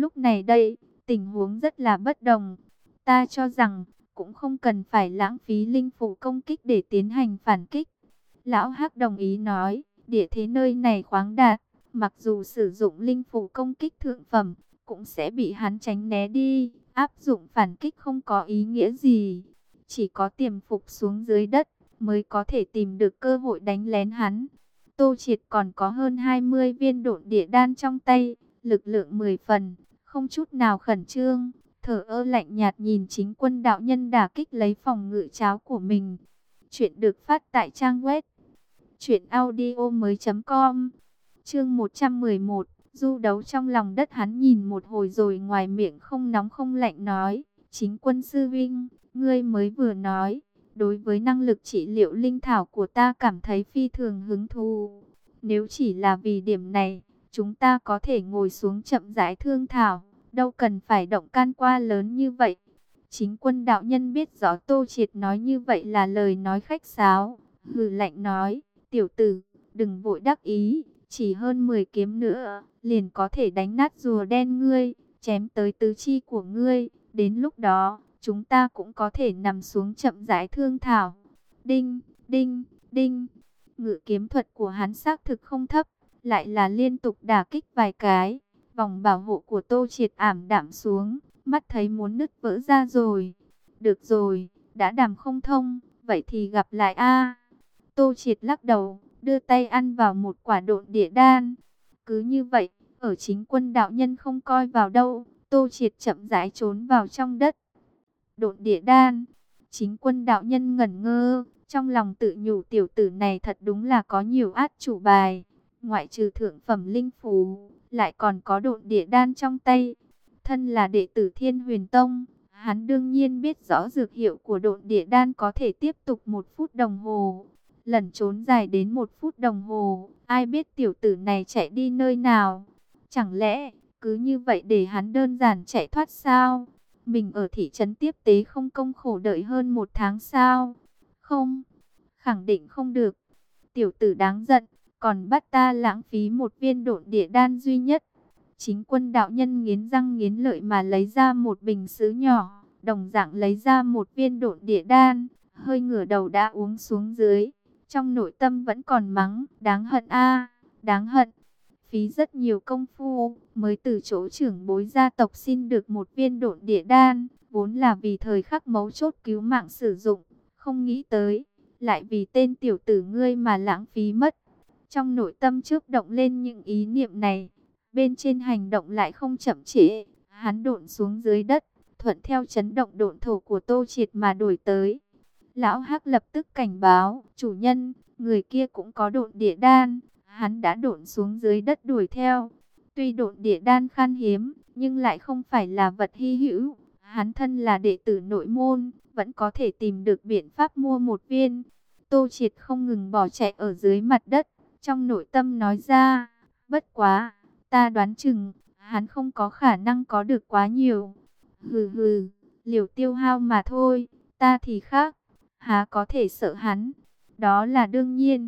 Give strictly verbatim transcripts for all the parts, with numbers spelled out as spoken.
Lúc này đây, tình huống rất là bất đồng. Ta cho rằng, cũng không cần phải lãng phí linh phủ công kích để tiến hành phản kích. Lão Hắc đồng ý nói, địa thế nơi này khoáng đạt, mặc dù sử dụng linh phủ công kích thượng phẩm, cũng sẽ bị hắn tránh né đi, áp dụng phản kích không có ý nghĩa gì. Chỉ có tiềm phục xuống dưới đất, mới có thể tìm được cơ hội đánh lén hắn. Tô Triệt còn có hơn hai mươi viên độn địa đan trong tay, lực lượng mười phần, không chút nào khẩn trương, thở ơ lạnh nhạt nhìn Chính Quân đạo nhân đả kích lấy phòng ngự cháo của mình. Chuyện được phát tại trang web truyện audio mới chấm com. Chương một trăm mười một, du đấu trong lòng đất. Hắn nhìn một hồi rồi ngoài miệng không nóng không lạnh nói, Chính Quân sư vinh, ngươi mới vừa nói, đối với năng lực trị liệu linh thảo của ta cảm thấy phi thường hứng thú. Nếu chỉ là vì điểm này, chúng ta có thể ngồi xuống chậm rãi thương thảo, đâu cần phải động can qua lớn như vậy. Chính Quân đạo nhân biết rõ Tô Triệt nói như vậy là lời nói khách sáo, hừ lạnh nói, tiểu tử, đừng vội đắc ý, chỉ hơn mười kiếm nữa, liền có thể đánh nát rùa đen ngươi, chém tới tứ chi của ngươi, đến lúc đó, chúng ta cũng có thể nằm xuống chậm rãi thương thảo. Đinh, đinh, đinh, ngự kiếm thuật của hắn xác thực không thấp, lại là liên tục đả kích vài cái, vòng bảo hộ của Tô Triệt ảm đạm xuống, mắt thấy muốn nứt vỡ ra rồi. Được rồi, đã đàm không thông, vậy thì gặp lại a. Tô Triệt lắc đầu, đưa tay ăn vào một quả độn địa đan. Cứ như vậy, ở Chính Quân đạo nhân không coi vào đâu, Tô Triệt chậm rãi trốn vào trong đất. Độn địa đan, Chính Quân đạo nhân ngẩn ngơ, trong lòng tự nhủ tiểu tử này thật đúng là có nhiều át chủ bài. Ngoại trừ thượng phẩm linh phù, lại còn có độn địa đan trong tay. Thân là đệ tử Thiên Huyền Tông, hắn đương nhiên biết rõ dược hiệu của độn địa đan có thể tiếp tục một phút đồng hồ. Lẩn trốn dài đến một phút đồng hồ, ai biết tiểu tử này chạy đi nơi nào. Chẳng lẽ, cứ như vậy để hắn đơn giản chạy thoát sao? Mình ở thị trấn tiếp tế không công khổ đợi hơn một tháng sao? Không, khẳng định không được. Tiểu tử đáng giận, còn bắt ta lãng phí một viên độn địa đan duy nhất. Chính Quân đạo nhân nghiến răng nghiến lợi mà lấy ra một bình sứ nhỏ, đồng dạng lấy ra một viên độn địa đan, hơi ngửa đầu đã uống xuống dưới. Trong nội tâm vẫn còn mắng, đáng hận a, đáng hận. Phí rất nhiều công phu, mới từ chỗ trưởng bối gia tộc xin được một viên độn địa đan, vốn là vì thời khắc mấu chốt cứu mạng sử dụng, không nghĩ tới, lại vì tên tiểu tử ngươi mà lãng phí mất. Trong nội tâm chớp động lên những ý niệm này, bên trên hành động lại không chậm trễ, hắn độn xuống dưới đất, thuận theo chấn động độn thổ của Tô Triệt mà đuổi tới. Lão Hắc lập tức cảnh báo, chủ nhân, người kia cũng có độn địa đan, hắn đã độn xuống dưới đất đuổi theo. Tuy độn địa đan khan hiếm, nhưng lại không phải là vật hy hữu, hắn thân là đệ tử nội môn, vẫn có thể tìm được biện pháp mua một viên. Tô Triệt không ngừng bỏ chạy ở dưới mặt đất, trong nội tâm nói ra, bất quá, ta đoán chừng, hắn không có khả năng có được quá nhiều. Hừ hừ, liều tiêu hao mà thôi, ta thì khác, há có thể sợ hắn, đó là đương nhiên.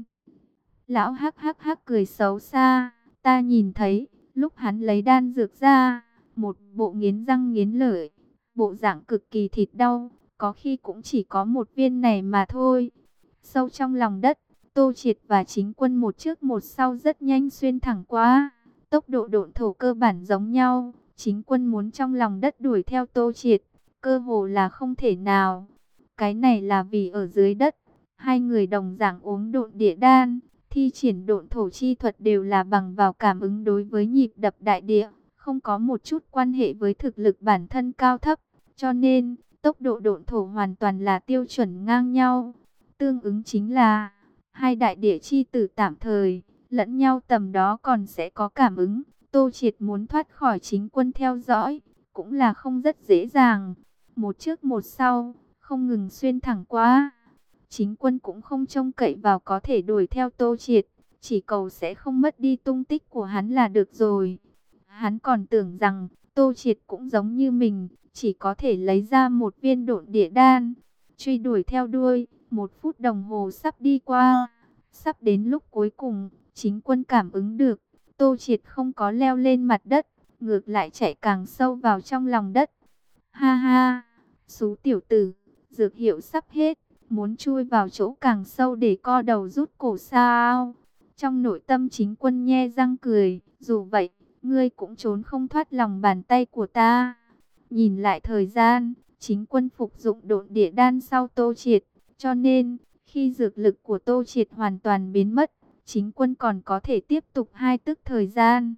Lão hắc hắc hắc cười xấu xa, ta nhìn thấy, lúc hắn lấy đan dược ra, một bộ nghiến răng nghiến lợi, bộ dạng cực kỳ thịt đau, có khi cũng chỉ có một viên này mà thôi. Sâu trong lòng đất, Tô Triệt và Chính Quân một trước một sau rất nhanh xuyên thẳng qua, tốc độ độn thổ cơ bản giống nhau. Chính Quân muốn trong lòng đất đuổi theo Tô Triệt, cơ hồ là không thể nào. Cái này là vì ở dưới đất, hai người đồng dạng uống độn địa đan, thi triển độn thổ chi thuật đều là bằng vào cảm ứng đối với nhịp đập đại địa, không có một chút quan hệ với thực lực bản thân cao thấp, cho nên tốc độ độn thổ hoàn toàn là tiêu chuẩn ngang nhau. Tương ứng chính là hai đại địa chi tử tạm thời lẫn nhau tầm đó còn sẽ có cảm ứng. Tô Triệt muốn thoát khỏi Chính Quân theo dõi cũng là không rất dễ dàng, một trước một sau không ngừng xuyên thẳng qua. Chính Quân cũng không trông cậy vào có thể đuổi theo Tô Triệt, chỉ cầu sẽ không mất đi tung tích của hắn là được rồi. Hắn còn tưởng rằng Tô Triệt cũng giống như mình, chỉ có thể lấy ra một viên độn địa đan, truy đuổi theo đuôi. Một phút đồng hồ sắp đi qua, sắp đến lúc cuối cùng, Chính Quân cảm ứng được Tô Triệt không có leo lên mặt đất, ngược lại chạy càng sâu vào trong lòng đất. Ha ha, xú tiểu tử, dược hiệu sắp hết, muốn chui vào chỗ càng sâu để co đầu rút cổ sao? Trong nội tâm Chính Quân nhe răng cười, dù vậy, ngươi cũng trốn không thoát lòng bàn tay của ta. Nhìn lại thời gian, Chính Quân phục dụng độn địa đan sau Tô Triệt, cho nên, khi dược lực của Tô Triệt hoàn toàn biến mất, Chính Quân còn có thể tiếp tục hai tức thời gian.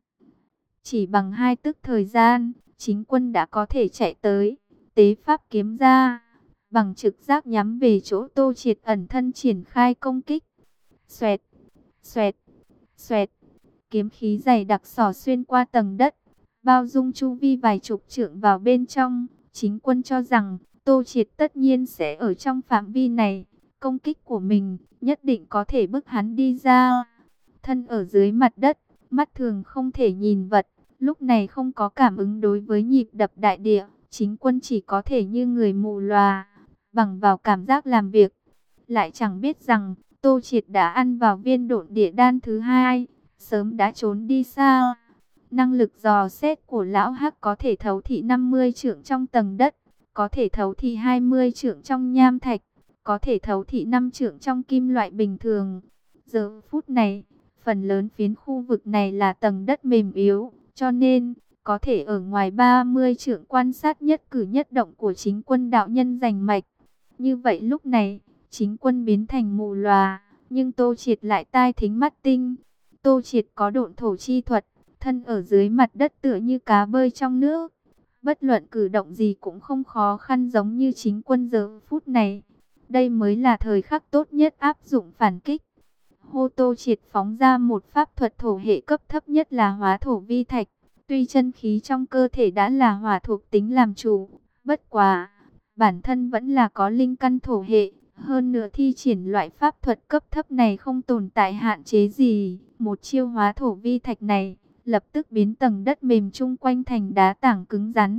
Chỉ bằng hai tức thời gian, Chính Quân đã có thể chạy tới, tế pháp kiếm ra, bằng trực giác nhắm về chỗ Tô Triệt ẩn thân triển khai công kích. Xoẹt, xoẹt, xoẹt, kiếm khí dày đặc xỏ xuyên qua tầng đất, bao dung chu vi vài chục trượng vào bên trong. Chính Quân cho rằng Tô Triệt tất nhiên sẽ ở trong phạm vi này, công kích của mình nhất định có thể bức hắn đi ra. Thân ở dưới mặt đất, mắt thường không thể nhìn vật, lúc này không có cảm ứng đối với nhịp đập đại địa, Chính Quân chỉ có thể như người mù lòa, bằng vào cảm giác làm việc. Lại chẳng biết rằng Tô Triệt đã ăn vào viên độn địa đan thứ hai, sớm đã trốn đi xa. Năng lực dò xét của lão Hắc có thể thấu thị năm mươi trượng trong tầng đất, có thể thấu thị hai mươi trượng trong nham thạch, có thể thấu thị năm trượng trong kim loại bình thường. Giờ phút này, phần lớn phiến khu vực này là tầng đất mềm yếu, cho nên có thể ở ngoài ba mươi trượng quan sát nhất cử nhất động của Chính Quân đạo nhân rành mạch. Như vậy lúc này, Chính Quân biến thành mù lòa, nhưng Tô Triệt lại tai thính mắt tinh. Tô Triệt có độn thổ chi thuật, thân ở dưới mặt đất tựa như cá bơi trong nước. Bất luận cử động gì cũng không khó khăn giống như Chính Quân giờ phút này. Đây mới là thời khắc tốt nhất áp dụng phản kích. Hô, Tô Triệt phóng ra một pháp thuật thổ hệ cấp thấp nhất là hóa thổ vi thạch. Tuy chân khí trong cơ thể đã là hỏa thuộc tính làm chủ, bất quá, bản thân vẫn là có linh căn thổ hệ. Hơn nữa thi triển loại pháp thuật cấp thấp này không tồn tại hạn chế gì. Một chiêu hóa thổ vi thạch này, lập tức biến tầng đất mềm chung quanh thành đá tảng cứng rắn.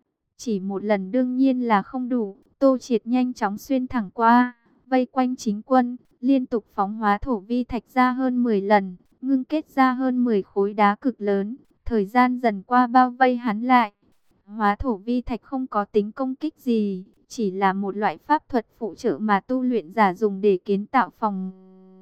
Chỉ một lần đương nhiên là không đủ, Tô Triệt nhanh chóng xuyên thẳng qua, vây quanh Chính Quân, liên tục phóng hóa thổ vi thạch ra hơn mười lần, ngưng kết ra hơn mười khối đá cực lớn, thời gian dần qua bao vây hắn lại. Hóa thổ vi thạch không có tính công kích gì, chỉ là một loại pháp thuật phụ trợ mà tu luyện giả dùng để kiến tạo phòng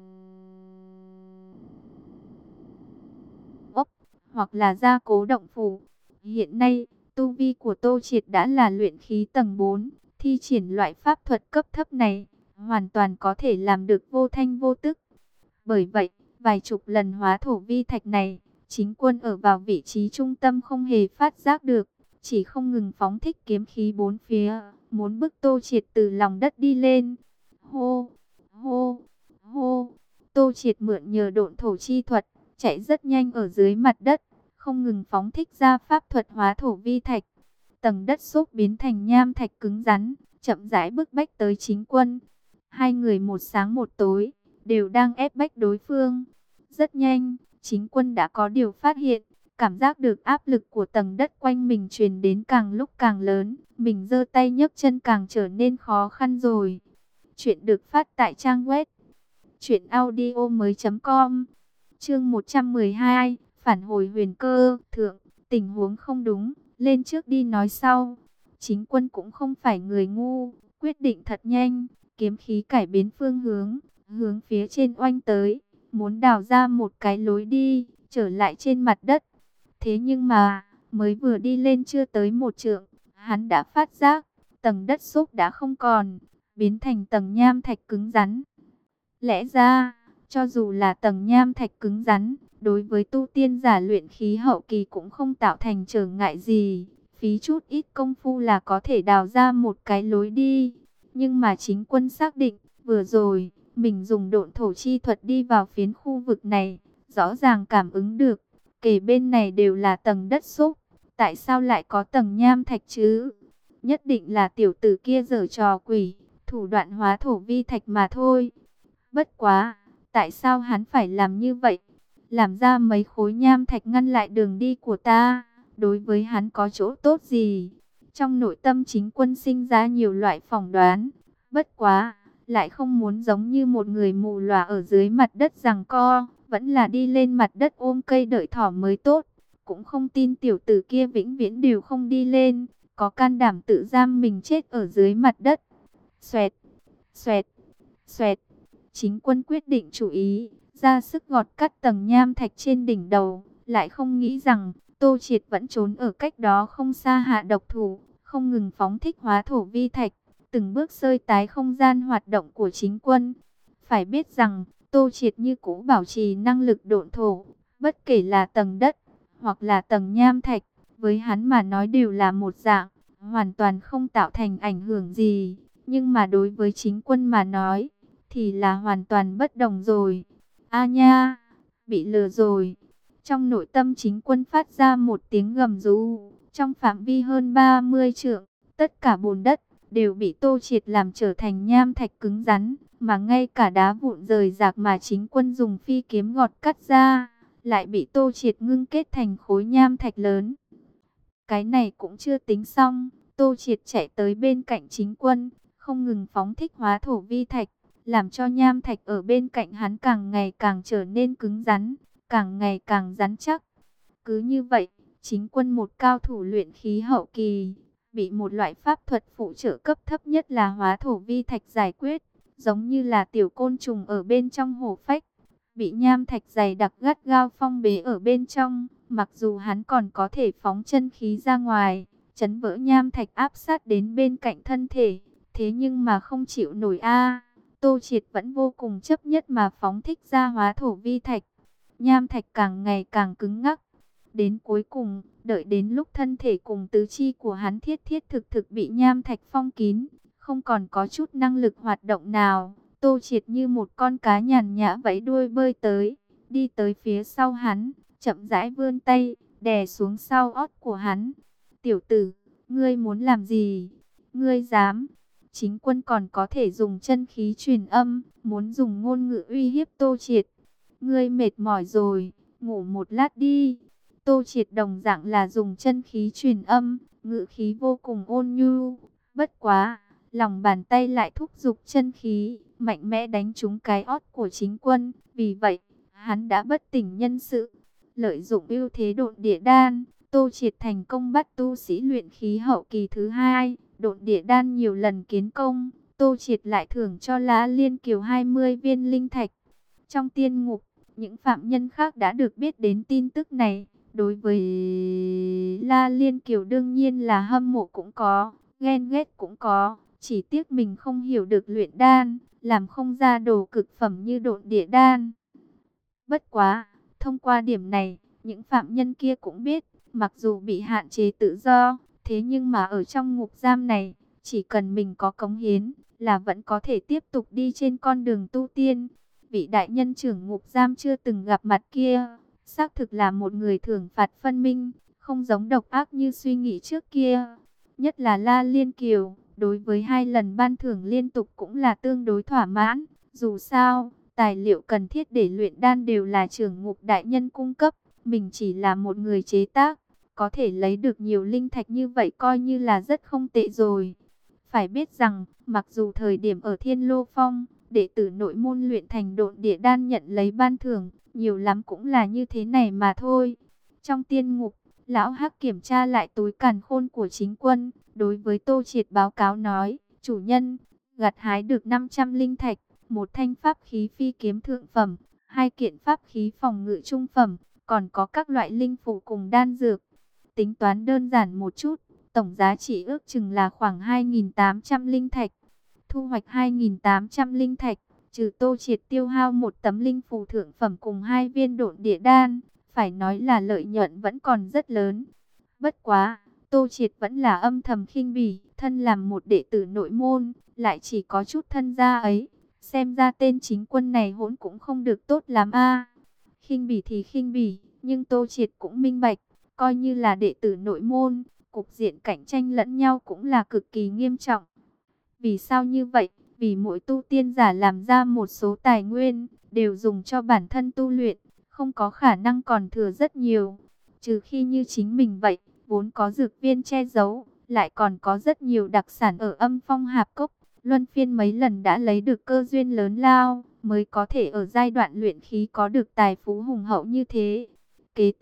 ốc, hoặc là gia cố động phủ. Hiện nay, tu vi của Tô Triệt đã là luyện khí tầng bốn, thi triển loại pháp thuật cấp thấp này, hoàn toàn có thể làm được vô thanh vô tức. Bởi vậy, vài chục lần hóa thổ vi thạch này, Chính Quân ở vào vị trí trung tâm không hề phát giác được, chỉ không ngừng phóng thích kiếm khí bốn phía, muốn bức Tô Triệt từ lòng đất đi lên. Hô, hô, hô, Tô Triệt mượn nhờ độn thổ chi thuật, chạy rất nhanh ở dưới mặt đất, không ngừng phóng thích ra pháp thuật hóa thổ vi thạch. Tầng đất xốp biến thành nham thạch cứng rắn, chậm rãi bức bách tới Chính Quân. Hai người một sáng một tối, đều đang ép bách đối phương. Rất nhanh, Chính Quân đã có điều phát hiện, cảm giác được áp lực của tầng đất quanh mình truyền đến càng lúc càng lớn, mình giơ tay nhấc chân càng trở nên khó khăn rồi. Chuyện được phát tại trang web truyện audio mới chấm com. Chương một trăm mười hai, phản hồi huyền cơ. Thượng, tình huống không đúng, lên trước đi nói sau. Chính Quân cũng không phải người ngu, quyết định thật nhanh, kiếm khí cải biến phương hướng, hướng phía trên oanh tới, muốn đào ra một cái lối đi, trở lại trên mặt đất. Thế nhưng mà, mới vừa đi lên chưa tới một trượng, hắn đã phát giác, tầng đất xốp đã không còn, biến thành tầng nham thạch cứng rắn. Lẽ ra, cho dù là tầng nham thạch cứng rắn, đối với tu tiên giả luyện khí hậu kỳ cũng không tạo thành trở ngại gì, phí chút ít công phu là có thể đào ra một cái lối đi. Nhưng mà Chính Quân xác định, vừa rồi, mình dùng độn thổ chi thuật đi vào phiến khu vực này, rõ ràng cảm ứng được, kề bên này đều là tầng đất xốp, tại sao lại có tầng nham thạch chứ? Nhất định là tiểu tử kia giở trò quỷ, thủ đoạn hóa thổ vi thạch mà thôi. Bất quá, tại sao hắn phải làm như vậy? Làm ra mấy khối nham thạch ngăn lại đường đi của ta, đối với hắn có chỗ tốt gì? Trong nội tâm Chính Quân sinh ra nhiều loại phỏng đoán, bất quá, lại không muốn giống như một người mù lòa ở dưới mặt đất giằng co, vẫn là đi lên mặt đất ôm cây đợi thỏ mới tốt. cũng không tin tiểu tử kia vĩnh viễn đều không đi lên, có can đảm tự giam mình chết ở dưới mặt đất. Xoẹt, xoẹt, xoẹt. Chính Quân quyết định chủ ý, ra sức gọt cắt tầng nham thạch trên đỉnh đầu, lại không nghĩ rằng Tô Triệt vẫn trốn ở cách đó không xa hạ độc thủ, không ngừng phóng thích hóa thổ vi thạch, từng bước xơi tái không gian hoạt động của Chính Quân. Phải biết rằng, Tô Triệt như cũ bảo trì năng lực độn thổ, bất kể là tầng đất hoặc là tầng nham thạch, với hắn mà nói đều là một dạng, hoàn toàn không tạo thành ảnh hưởng gì. Nhưng mà đối với Chính Quân mà nói, thì là hoàn toàn bất đồng rồi. A nha, bị lừa rồi. Trong nội tâm Chính Quân phát ra một tiếng gầm rú, trong phạm vi hơn ba mươi trượng, tất cả bùn đất đều bị Tô Triệt làm trở thành nham thạch cứng rắn, mà ngay cả đá vụn rời rạc mà Chính Quân dùng phi kiếm gọt cắt ra, lại bị Tô Triệt ngưng kết thành khối nham thạch lớn. Cái này cũng chưa tính xong, Tô Triệt chạy tới bên cạnh Chính Quân, không ngừng phóng thích hóa thổ vi thạch, làm cho nham thạch ở bên cạnh hắn càng ngày càng trở nên cứng rắn, càng ngày càng rắn chắc. Cứ như vậy, Chính Quân một cao thủ luyện khí hậu kỳ, bị một loại pháp thuật phụ trợ cấp thấp nhất là hóa thổ vi thạch giải quyết, giống như là tiểu côn trùng ở bên trong hổ phách, bị nham thạch dày đặc gắt gao phong bế ở bên trong. Mặc dù hắn còn có thể phóng chân khí ra ngoài, chấn vỡ nham thạch áp sát đến bên cạnh thân thể, thế nhưng mà không chịu nổi a. Tô Triệt vẫn vô cùng chấp nhất mà phóng thích ra hóa thổ vi thạch. Nham thạch càng ngày càng cứng ngắc. Đến cuối cùng, đợi đến lúc thân thể cùng tứ chi của hắn thiết thiết thực thực bị nham thạch phong kín, không còn có chút năng lực hoạt động nào, Tô Triệt như một con cá nhàn nhã vẫy đuôi bơi tới, đi tới phía sau hắn, chậm rãi vươn tay, đè xuống sau ót của hắn. Tiểu tử, ngươi muốn làm gì? Ngươi dám? Chính Quân còn có thể dùng chân khí truyền âm, muốn dùng ngôn ngữ uy hiếp Tô Triệt. Ngươi mệt mỏi rồi, ngủ một lát đi. Tô Triệt đồng dạng là dùng chân khí truyền âm, ngữ khí vô cùng ôn nhu. Bất quá, lòng bàn tay lại thúc giục chân khí, mạnh mẽ đánh trúng cái ót của Chính Quân. Vì vậy, hắn đã bất tỉnh nhân sự. Lợi dụng ưu thế độn địa đan, Tô Triệt thành công bắt tu sĩ luyện khí hậu kỳ thứ hai. Độn địa đan nhiều lần kiến công, Tô Triệt lại thưởng cho Lã Liên Kiều hai mươi viên linh thạch. Trong tiên ngục, những phạm nhân khác đã được biết đến tin tức này. Đối với La Liên Kiều đương nhiên là hâm mộ cũng có, ghen ghét cũng có. Chỉ tiếc mình không hiểu được luyện đan, làm không ra đồ cực phẩm như độn địa đan. Bất quá, thông qua điểm này, những phạm nhân kia cũng biết, mặc dù bị hạn chế tự do, thế nhưng mà ở trong ngục giam này, chỉ cần mình có cống hiến, là vẫn có thể tiếp tục đi trên con đường tu tiên. Vị đại nhân trưởng ngục giam chưa từng gặp mặt kia, xác thực là một người thưởng phạt phân minh, không giống độc ác như suy nghĩ trước kia. Nhất là La Liên Kiều, đối với hai lần ban thưởng liên tục cũng là tương đối thỏa mãn. Dù sao, tài liệu cần thiết để luyện đan đều là trưởng ngục đại nhân cung cấp, mình chỉ là một người chế tác. Có thể lấy được nhiều linh thạch như vậy coi như là rất không tệ rồi. Phải biết rằng, mặc dù thời điểm ở Thiên Lô Phong, đệ tử nội môn luyện thành độn địa đan nhận lấy ban thưởng, nhiều lắm cũng là như thế này mà thôi. Trong tiên ngục, Lão Hắc kiểm tra lại túi càn khôn của Chính Quân, đối với Tô Triệt báo cáo nói, chủ nhân, gặt hái được năm trăm linh thạch, một thanh pháp khí phi kiếm thượng phẩm, hai kiện pháp khí phòng ngự trung phẩm, còn có các loại linh phụ cùng đan dược. Tính toán đơn giản một chút, tổng giá trị ước chừng là khoảng hai nghìn tám trăm linh thạch. Thu hoạch hai nghìn tám trăm linh thạch, trừ Tô Triệt tiêu hao một tấm linh phù thượng phẩm cùng hai viên độn địa đan, phải nói là lợi nhuận vẫn còn rất lớn. Bất quá, Tô Triệt vẫn là âm thầm khinh bỉ, thân làm một đệ tử nội môn, lại chỉ có chút thân gia ấy, xem ra tên Chính Quân này hỗn cũng không được tốt lắm a. Khinh bỉ thì khinh bỉ, nhưng Tô Triệt cũng minh bạch, coi như là đệ tử nội môn, cục diện cạnh tranh lẫn nhau cũng là cực kỳ nghiêm trọng. Vì sao như vậy? Vì mỗi tu tiên giả làm ra một số tài nguyên, đều dùng cho bản thân tu luyện, không có khả năng còn thừa rất nhiều. Trừ khi như chính mình vậy, vốn có dược viên che giấu, lại còn có rất nhiều đặc sản ở Âm Phong Hạp Cốc. Luân phiên mấy lần đã lấy được cơ duyên lớn lao, mới có thể ở giai đoạn luyện khí có được tài phú hùng hậu như thế. Kế tiếp,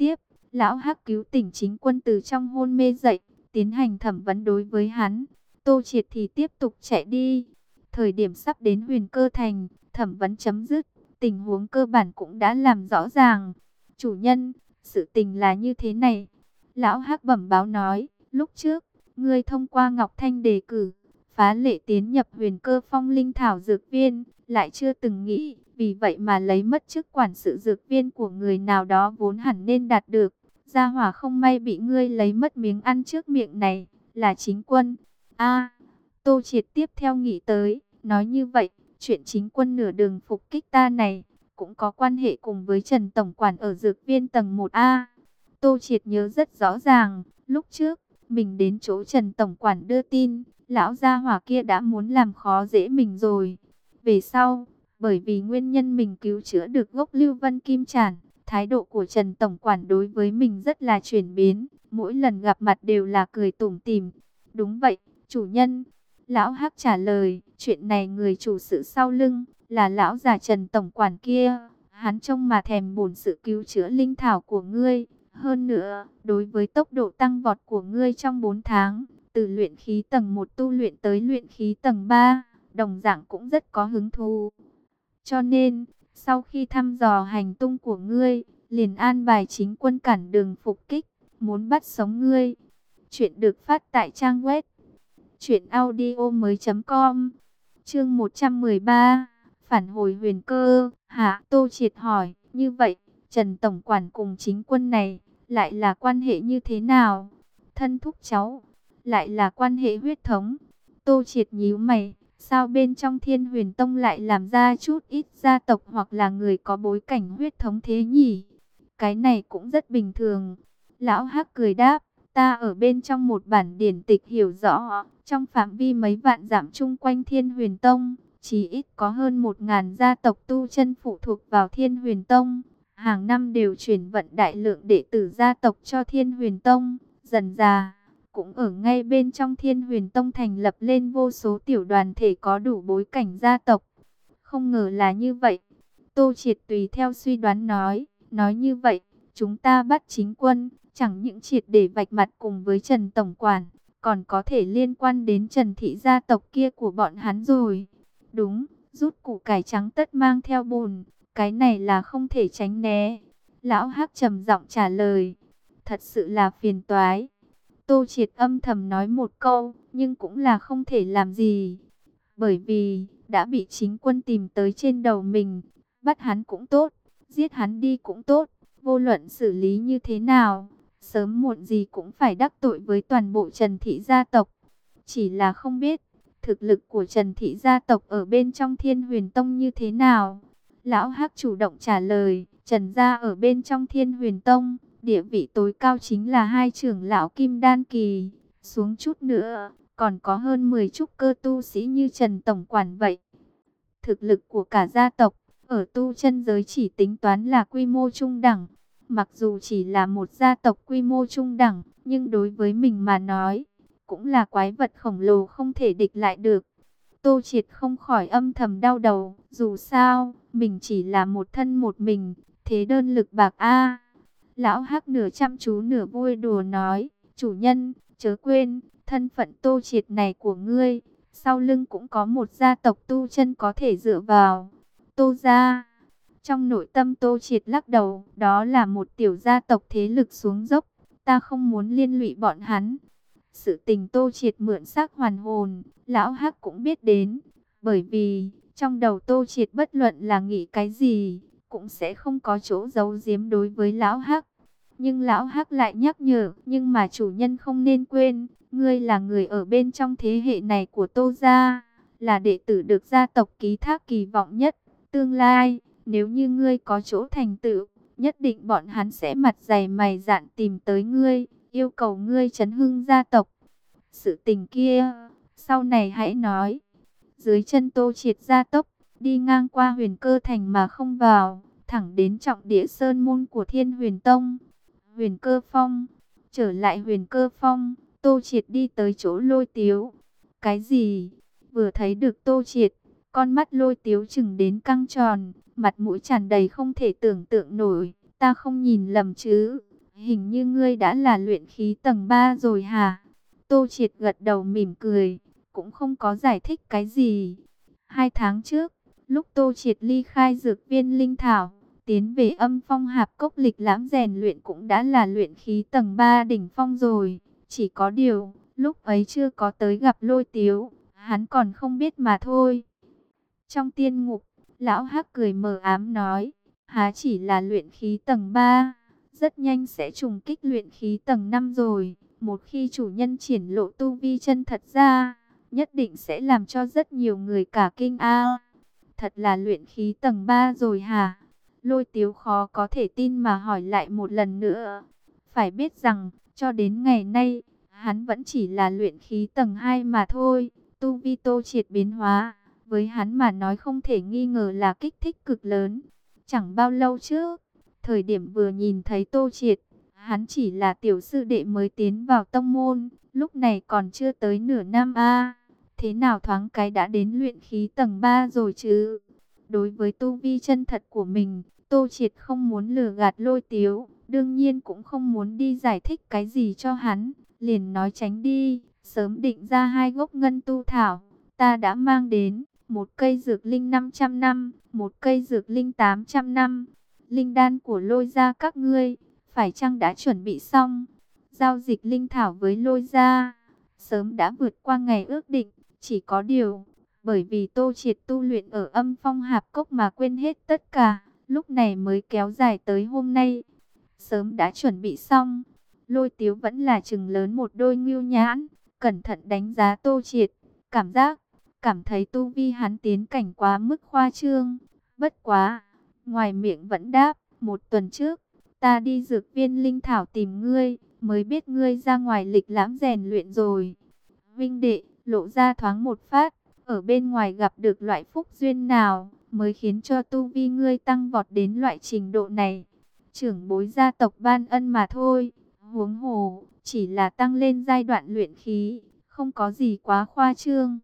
Lão Hắc cứu tỉnh Chính Quân từ trong hôn mê dậy, tiến hành thẩm vấn đối với hắn. Tô Triệt thì tiếp tục chạy đi. Thời điểm sắp đến Huyền Cơ Thành, thẩm vấn chấm dứt, tình huống cơ bản cũng đã làm rõ ràng. Chủ nhân, sự tình là như thế này. Lão Hắc bẩm báo nói, lúc trước, ngươi thông qua Ngọc Thanh đề cử, phá lệ tiến nhập Huyền Cơ Phong Linh Thảo Dược Viên, lại chưa từng nghĩ, vì vậy mà lấy mất chức quản sự dược viên của người nào đó vốn hẳn nên đạt được. Gia hỏa không may bị ngươi lấy mất miếng ăn trước miệng này, là Chính Quân. A, Tô Triệt tiếp theo nghĩ tới, nói như vậy, chuyện Chính Quân nửa đường phục kích ta này, cũng có quan hệ cùng với Trần Tổng Quản ở dược viên tầng một A. Tô Triệt nhớ rất rõ ràng, lúc trước, mình đến chỗ Trần Tổng Quản đưa tin, lão gia hỏa kia đã muốn làm khó dễ mình rồi. Về sau, bởi vì nguyên nhân mình cứu chữa được gốc Lưu Vân Kim Chản, thái độ của Trần Tổng Quản đối với mình rất là chuyển biến, mỗi lần gặp mặt đều là cười tủm tỉm. Đúng vậy, chủ nhân. Lão Hắc trả lời, chuyện này người chủ sự sau lưng, là lão già Trần Tổng Quản kia. Hắn trông mà thèm bổn sự cứu chữa linh thảo của ngươi. Hơn nữa, đối với tốc độ tăng vọt của ngươi trong bốn tháng, từ luyện khí tầng một tu luyện tới luyện khí tầng ba, đồng dạng cũng rất có hứng thú. Cho nên, sau khi thăm dò hành tung của ngươi, liền an bài Chính Quân cản đường phục kích, muốn bắt sống ngươi. Chuyện được phát tại trang web truyện audio mới chấm com. Chương một trăm mười ba, phản hồi Huyền Cơ. Hả? Tô Triệt hỏi, như vậy, Trần Tổng Quản cùng Chính Quân này, lại là quan hệ như thế nào? Thân thúc cháu, lại là quan hệ huyết thống. Tô Triệt nhíu mày, sao bên trong Thiên Huyền Tông lại làm ra chút ít gia tộc hoặc là người có bối cảnh huyết thống thế nhỉ? Cái này cũng rất bình thường. Lão Hắc cười đáp, ta ở bên trong một bản điển tịch hiểu rõ, trong phạm vi mấy vạn dặm chung quanh Thiên Huyền Tông, chỉ ít có hơn một ngàn gia tộc tu chân phụ thuộc vào Thiên Huyền Tông. Hàng năm đều chuyển vận đại lượng đệ tử gia tộc cho Thiên Huyền Tông, dần dà cũng ở ngay bên trong Thiên Huyền Tông thành lập lên vô số tiểu đoàn thể có đủ bối cảnh gia tộc. Không ngờ là như vậy. Tô Triệt tùy theo suy đoán nói, nói như vậy, chúng ta bắt Chính Quân, chẳng những triệt để vạch mặt cùng với Trần Tổng Quản, còn có thể liên quan đến Trần thị gia tộc kia của bọn hắn rồi. Đúng, rút củ cải trắng tất mang theo bùn, cái này là không thể tránh né. Lão Hắc trầm giọng trả lời, thật sự là phiền toái. Tô Triệt âm thầm nói một câu, nhưng cũng là không thể làm gì. Bởi vì, đã bị Chính Quân tìm tới trên đầu mình, bắt hắn cũng tốt, giết hắn đi cũng tốt, vô luận xử lý như thế nào, sớm muộn gì cũng phải đắc tội với toàn bộ Trần thị gia tộc. Chỉ là không biết, thực lực của Trần thị gia tộc ở bên trong Thiên Huyền Tông như thế nào. Lão Hắc chủ động trả lời, Trần gia ở bên trong Thiên Huyền Tông, địa vị tối cao chính là hai trưởng lão Kim Đan Kỳ, xuống chút nữa, còn có hơn mười trúc cơ tu sĩ như Trần Tổng Quản vậy. Thực lực của cả gia tộc, ở tu chân giới chỉ tính toán là quy mô trung đẳng. Mặc dù chỉ là một gia tộc quy mô trung đẳng, nhưng đối với mình mà nói, cũng là quái vật khổng lồ không thể địch lại được. Tô Triệt không khỏi âm thầm đau đầu, dù sao, mình chỉ là một thân một mình, thế đơn lực bạc a. Lão Hắc nửa chăm chú nửa vui đùa nói, chủ nhân, chớ quên, thân phận Tô Triệt này của ngươi, sau lưng cũng có một gia tộc tu chân có thể dựa vào. Tô gia. Trong nội tâm Tô Triệt lắc đầu, đó là một tiểu gia tộc thế lực xuống dốc, ta không muốn liên lụy bọn hắn. Sự tình Tô Triệt mượn xác hoàn hồn, Lão Hắc cũng biết đến, bởi vì trong đầu Tô Triệt bất luận là nghĩ cái gì, cũng sẽ không có chỗ giấu giếm đối với Lão Hắc. Nhưng Lão Hắc lại nhắc nhở, nhưng mà chủ nhân không nên quên, ngươi là người ở bên trong thế hệ này của Tô gia, là đệ tử được gia tộc ký thác kỳ vọng nhất. Tương lai, nếu như ngươi có chỗ thành tựu, nhất định bọn hắn sẽ mặt dày mày dạn tìm tới ngươi, yêu cầu ngươi trấn hưng gia tộc. Sự tình kia, sau này hãy nói. Dưới chân Tô Triệt gia tốc, đi ngang qua Huyền Cơ Thành mà không vào, thẳng đến trọng địa sơn môn của Thiên Huyền Tông. Huyền Cơ Phong, trở lại Huyền Cơ Phong, Tô Triệt đi tới chỗ Lôi Tiếu. Cái gì? Vừa thấy được Tô Triệt, con mắt Lôi Tiếu chừng đến căng tròn, mặt mũi tràn đầy không thể tưởng tượng nổi. Ta không nhìn lầm chứ? hình như ngươi đã là luyện khí tầng ba rồi hả? Tô Triệt gật đầu mỉm cười, cũng không có giải thích cái gì. Hai tháng trước, lúc Tô Triệt ly khai dược viên linh thảo, tiến về Âm Phong Hạp Cốc lịch lãm rèn luyện cũng đã là luyện khí tầng ba đỉnh phong rồi. Chỉ có điều, lúc ấy chưa có tới gặp Lôi Tiếu, hắn còn không biết mà thôi. Trong tiên ngục, lão Hắc cười mờ ám nói, há chỉ là luyện khí tầng ba, rất nhanh sẽ trùng kích luyện khí tầng năm rồi. Một khi chủ nhân triển lộ tu vi chân thật ra, nhất định sẽ làm cho rất nhiều người cả kinh a. Thật là luyện khí tầng ba rồi hả? Lôi Tiếu khó có thể tin mà hỏi lại một lần nữa. Phải biết rằng, cho đến ngày nay, hắn vẫn chỉ là luyện khí tầng hai mà thôi. Tu vi Tô Triệt biến hóa, với hắn mà nói không thể nghi ngờ là kích thích cực lớn. Chẳng bao lâu trước, thời điểm vừa nhìn thấy Tô Triệt, hắn chỉ là tiểu sư đệ mới tiến vào tông môn, lúc này còn chưa tới nửa năm a. Thế nào thoáng cái đã đến luyện khí tầng ba rồi chứ? Đối với tu vi chân thật của mình, Tô Triệt không muốn lừa gạt Lôi Tiếu, đương nhiên cũng không muốn đi giải thích cái gì cho hắn, liền nói tránh đi, sớm định ra hai gốc ngân tu thảo, ta đã mang đến, một cây dược linh năm trăm năm, một cây dược linh tám trăm năm. Linh đan của Lôi gia các ngươi, phải chăng đã chuẩn bị xong? Giao dịch linh thảo với Lôi gia, sớm đã vượt qua ngày ước định, chỉ có điều, bởi vì Tô Triệt tu luyện ở Âm Phong Hạp Cốc mà quên hết tất cả, lúc này mới kéo dài tới hôm nay. Sớm đã chuẩn bị xong, Lôi Tiếu vẫn là trừng lớn một đôi ngưu nhãn, cẩn thận đánh giá Tô Triệt, cảm giác, cảm thấy tu vi hắn tiến cảnh quá mức khoa trương. Bất quá, ngoài miệng vẫn đáp, một tuần trước, ta đi dược viên linh thảo tìm ngươi, mới biết ngươi ra ngoài lịch lãm rèn luyện rồi. Vinh đệ, lộ ra thoáng một phát, ở bên ngoài gặp được loại phúc duyên nào, mới khiến cho tu vi ngươi tăng vọt đến loại trình độ này. Trưởng bối gia tộc ban ân mà thôi, huống hồ, chỉ là tăng lên giai đoạn luyện khí, không có gì quá khoa trương.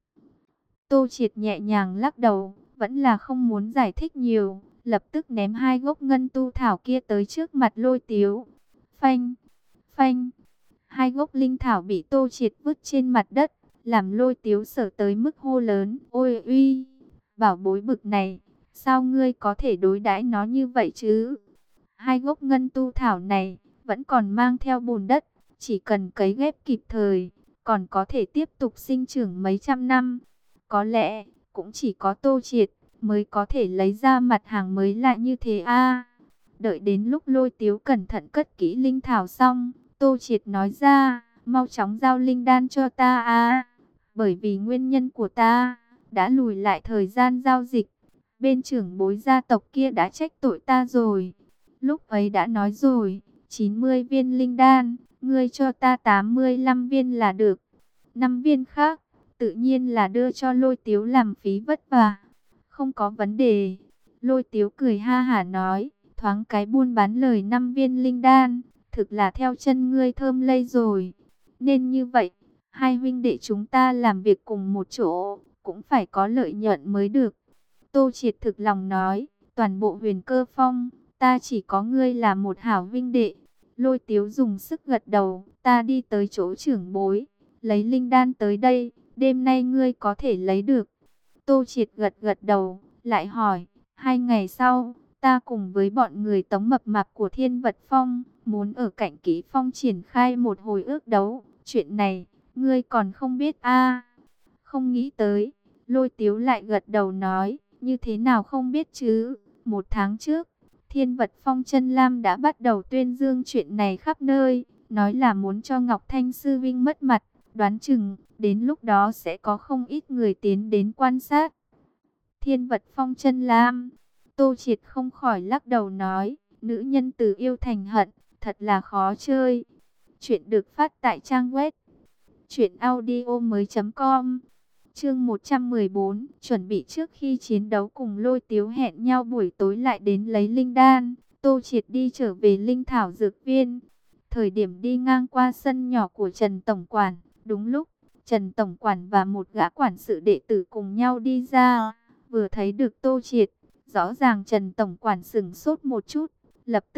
Tô Triệt nhẹ nhàng lắc đầu, vẫn là không muốn giải thích nhiều, lập tức ném hai gốc ngân tu thảo kia tới trước mặt Lôi Tiếu. Phanh, phanh, hai gốc linh thảo bị Tô Triệt vứt trên mặt đất, làm Lôi Tiếu sợ tới mức hô lớn, ôi uy, bảo bối bực này, sao ngươi có thể đối đãi nó như vậy chứ? Hai gốc ngân tu thảo này, vẫn còn mang theo bùn đất, chỉ cần cấy ghép kịp thời, còn có thể tiếp tục sinh trưởng mấy trăm năm. Có lẽ, cũng chỉ có Tô Triệt, mới có thể lấy ra mặt hàng mới lạ như thế a. Đợi đến lúc Lôi Tiếu cẩn thận cất kỹ linh thảo xong, Tô Triệt nói ra, mau chóng giao linh đan cho ta a. Bởi vì nguyên nhân của ta, đã lùi lại thời gian giao dịch. Bên trưởng bối gia tộc kia đã trách tội ta rồi. Lúc ấy đã nói rồi, chín mươi viên linh đan, ngươi cho ta tám mươi lăm viên là được. năm viên khác, tự nhiên là đưa cho Lôi Tiếu làm phí vất vả. Không có vấn đề. Lôi Tiếu cười ha hả nói, thoáng cái buôn bán lời năm viên linh đan, thực là theo chân ngươi thơm lây rồi. Nên như vậy, hai huynh đệ chúng ta làm việc cùng một chỗ, cũng phải có lợi nhuận mới được. Tô Triệt thực lòng nói, toàn bộ Huyền Cơ Phong, ta chỉ có ngươi là một hảo huynh đệ. Lôi Tiếu dùng sức gật đầu, ta đi tới chỗ trưởng bối, lấy linh đan tới đây, đêm nay ngươi có thể lấy được. Tô Triệt gật gật đầu, lại hỏi, hai ngày sau, ta cùng với bọn người Tống Mập Mạp của Thiên Vật Phong, muốn ở cạnh Kỷ Phong triển khai một hồi ước đấu. Chuyện này, ngươi còn không biết a? Không nghĩ tới. Lôi Tiếu lại gật đầu nói, như thế nào không biết chứ? Một tháng trước, Thiên Vật Phong Chân Lam đã bắt đầu tuyên dương chuyện này khắp nơi, nói là muốn cho Ngọc Thanh sư vinh mất mặt, đoán chừng đến lúc đó sẽ có không ít người tiến đến quan sát. Thiên Vật Phong Chân Lam, Tô Triệt không khỏi lắc đầu nói, nữ nhân từ yêu thành hận, thật là khó chơi. Chuyện được phát tại trang web truyện audio mới chấm com. Chương một trăm mười bốn, chuẩn bị trước khi chiến đấu cùng Lôi Tiếu hẹn nhau buổi tối lại đến lấy linh đan. Tô Triệt đi trở về linh thảo dược viên. Thời điểm đi ngang qua sân nhỏ của Trần Tổng Quản, đúng lúc Trần Tổng Quản và một gã quản sự đệ tử cùng nhau đi ra. Vừa thấy được Tô Triệt, rõ ràng Trần Tổng Quản sửng sốt một chút, lập tức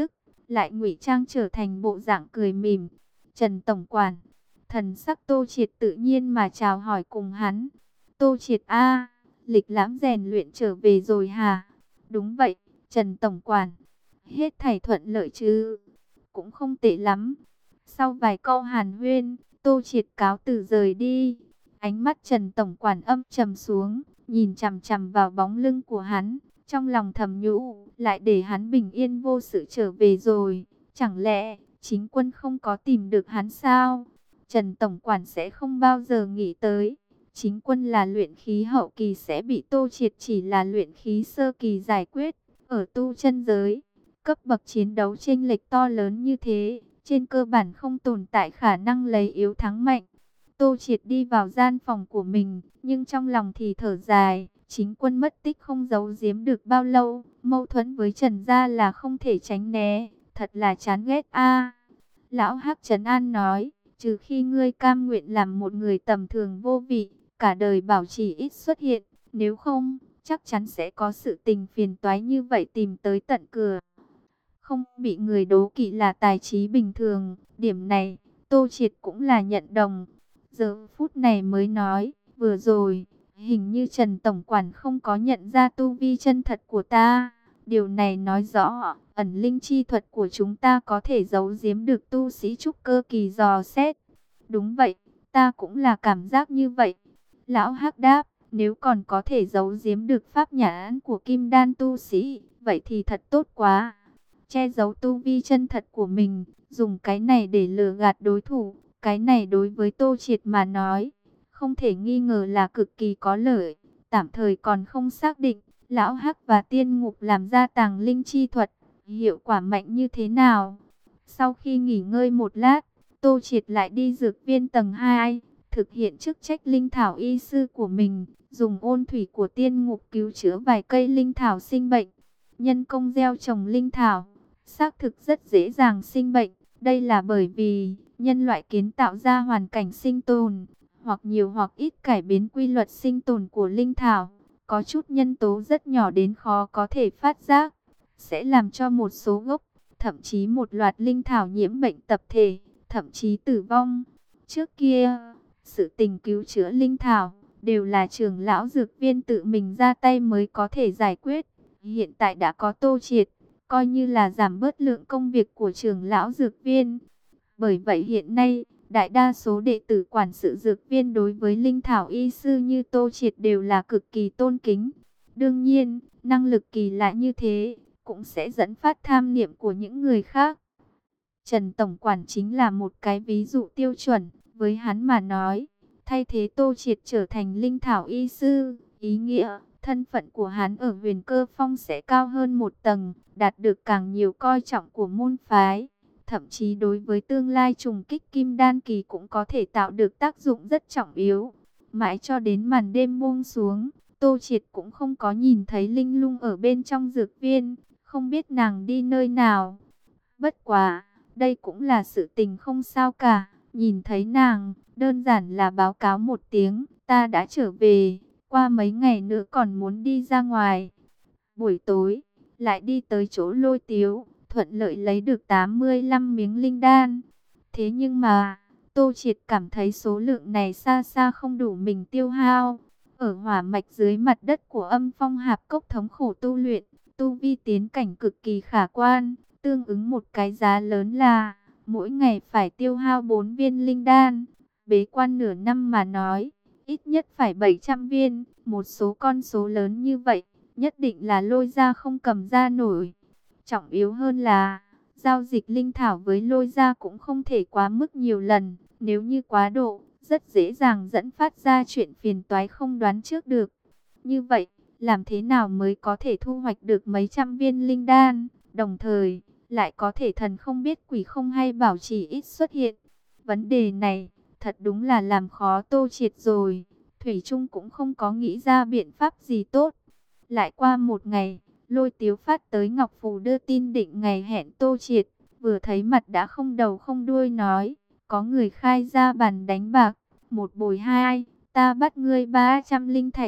lại ngụy trang trở thành bộ dạng cười mỉm. Trần tổng quản, thần sắc Tô Triệt tự nhiên mà chào hỏi cùng hắn. Tô Triệt a, lịch lãm rèn luyện trở về rồi hả? Đúng vậy, Trần tổng quản. Hết thảy thuận lợi chứ? Cũng không tệ lắm. Sau vài câu hàn huyên, Tô Triệt cáo từ rời đi. Ánh mắt Trần tổng quản âm trầm xuống, nhìn chằm chằm vào bóng lưng của hắn, trong lòng thầm nhủ, lại để hắn bình yên vô sự trở về rồi. Chẳng lẽ chính quân không có tìm được hắn sao? Trần tổng quản sẽ không bao giờ nghĩ tới, chính quân là luyện khí hậu kỳ sẽ bị Tô Triệt chỉ là luyện khí sơ kỳ giải quyết. Ở tu chân giới, cấp bậc chiến đấu chênh lệch to lớn như thế, trên cơ bản không tồn tại khả năng lấy yếu thắng mạnh. Tô Triệt đi vào gian phòng của mình, nhưng trong lòng thì thở dài, chính quân mất tích không giấu giếm được bao lâu, mâu thuẫn với Trần gia là không thể tránh né, thật là chán ghét a. Lão Hắc trấn an nói, trừ khi ngươi cam nguyện làm một người tầm thường vô vị, cả đời bảo trì ít xuất hiện, nếu không, chắc chắn sẽ có sự tình phiền toái như vậy tìm tới tận cửa. Không bị người đố kỵ là tài trí bình thường, điểm này, Tô Triệt cũng là nhận đồng. Giờ phút này mới nói, vừa rồi, hình như Trần tổng quản không có nhận ra tu vi chân thật của ta. Điều này nói rõ, ẩn linh chi thuật của chúng ta có thể giấu giếm được tu sĩ trúc cơ kỳ dò xét. Đúng vậy, ta cũng là cảm giác như vậy. Lão Hắc đáp, nếu còn có thể giấu giếm được pháp nhãn của kim đan tu sĩ, vậy thì thật tốt quá. Che giấu tu vi chân thật của mình, dùng cái này để lừa gạt đối thủ, cái này đối với Tô Triệt mà nói, không thể nghi ngờ là cực kỳ có lợi. Tạm thời còn không xác định, Lão Hắc và Tiên Ngục làm ra tàng linh chi thuật, hiệu quả mạnh như thế nào. Sau khi nghỉ ngơi một lát, Tô Triệt lại đi dược viên tầng hai, thực hiện chức trách linh thảo y sư của mình, dùng ôn thủy của Tiên Ngục cứu chữa vài cây linh thảo sinh bệnh. Nhân công gieo trồng linh thảo, xác thực rất dễ dàng sinh bệnh. Đây là bởi vì nhân loại kiến tạo ra hoàn cảnh sinh tồn, hoặc nhiều hoặc ít cải biến quy luật sinh tồn của linh thảo. Có chút nhân tố rất nhỏ đến khó có thể phát giác, sẽ làm cho một số gốc, thậm chí một loạt linh thảo nhiễm bệnh tập thể, thậm chí tử vong. Trước kia, sự tình cứu chữa linh thảo đều là trưởng lão dược viên tự mình ra tay mới có thể giải quyết. Hiện tại đã có Tô Triệt, coi như là giảm bớt lượng công việc của trưởng lão dược viên. Bởi vậy hiện nay, đại đa số đệ tử quản sự dược viên đối với linh thảo y sư như Tô Triệt đều là cực kỳ tôn kính. Đương nhiên, năng lực kỳ lạ như thế, cũng sẽ dẫn phát tham niệm của những người khác. Trần Tổng Quản chính là một cái ví dụ tiêu chuẩn, với hắn mà nói, thay thế Tô Triệt trở thành linh thảo y sư, ý nghĩa, thân phận của hắn ở Huyền Cơ Phong sẽ cao hơn một tầng, đạt được càng nhiều coi trọng của môn phái. Thậm chí đối với tương lai trùng kích kim đan kỳ cũng có thể tạo được tác dụng rất trọng yếu. Mãi cho đến màn đêm buông xuống, Tô Triệt cũng không có nhìn thấy Linh Lung ở bên trong dược viên, không biết nàng đi nơi nào. Bất quá, đây cũng là sự tình không sao cả, nhìn thấy nàng, đơn giản là báo cáo một tiếng, ta đã trở về, qua mấy ngày nữa còn muốn đi ra ngoài. Buổi tối, lại đi tới chỗ Lôi Tiếu, thuận lợi lấy được tám mươi lăm miếng linh đan. Thế nhưng mà, Tô Triệt cảm thấy số lượng này xa xa không đủ mình tiêu hao. Ở hỏa mạch dưới mặt đất của Âm Phong Hạp Cốc thống khổ tu luyện, tu vi tiến cảnh cực kỳ khả quan, tương ứng một cái giá lớn là mỗi ngày phải tiêu hao bốn viên linh đan. Bế quan nửa năm mà nói, ít nhất phải bảy trăm viên, một số con số lớn như vậy, nhất định là Lôi gia không cầm ra nổi. Trọng yếu hơn là, giao dịch linh thảo với Lôi gia cũng không thể quá mức nhiều lần, nếu như quá độ, rất dễ dàng dẫn phát ra chuyện phiền toái không đoán trước được. Như vậy, làm thế nào mới có thể thu hoạch được mấy trăm viên linh đan, đồng thời, lại có thể thần không biết quỷ không hay bảo trì ít xuất hiện? Vấn đề này, thật đúng là làm khó Tô Triệt rồi, Thủy Trung cũng không có nghĩ ra biện pháp gì tốt. Lại qua một ngày, Lôi Tiếu phát tới Ngọc Phù đưa tin định ngày hẹn Tô Triệt, vừa thấy mặt đã không đầu không đuôi nói, có người khai ra bàn đánh bạc, một bồi hai, ta bắt ngươi ba trăm linh thạch.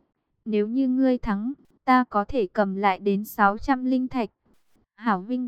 Nếu như ngươi thắng, ta có thể cầm lại đến sáu trăm linh thạch. Hảo huynh đệ,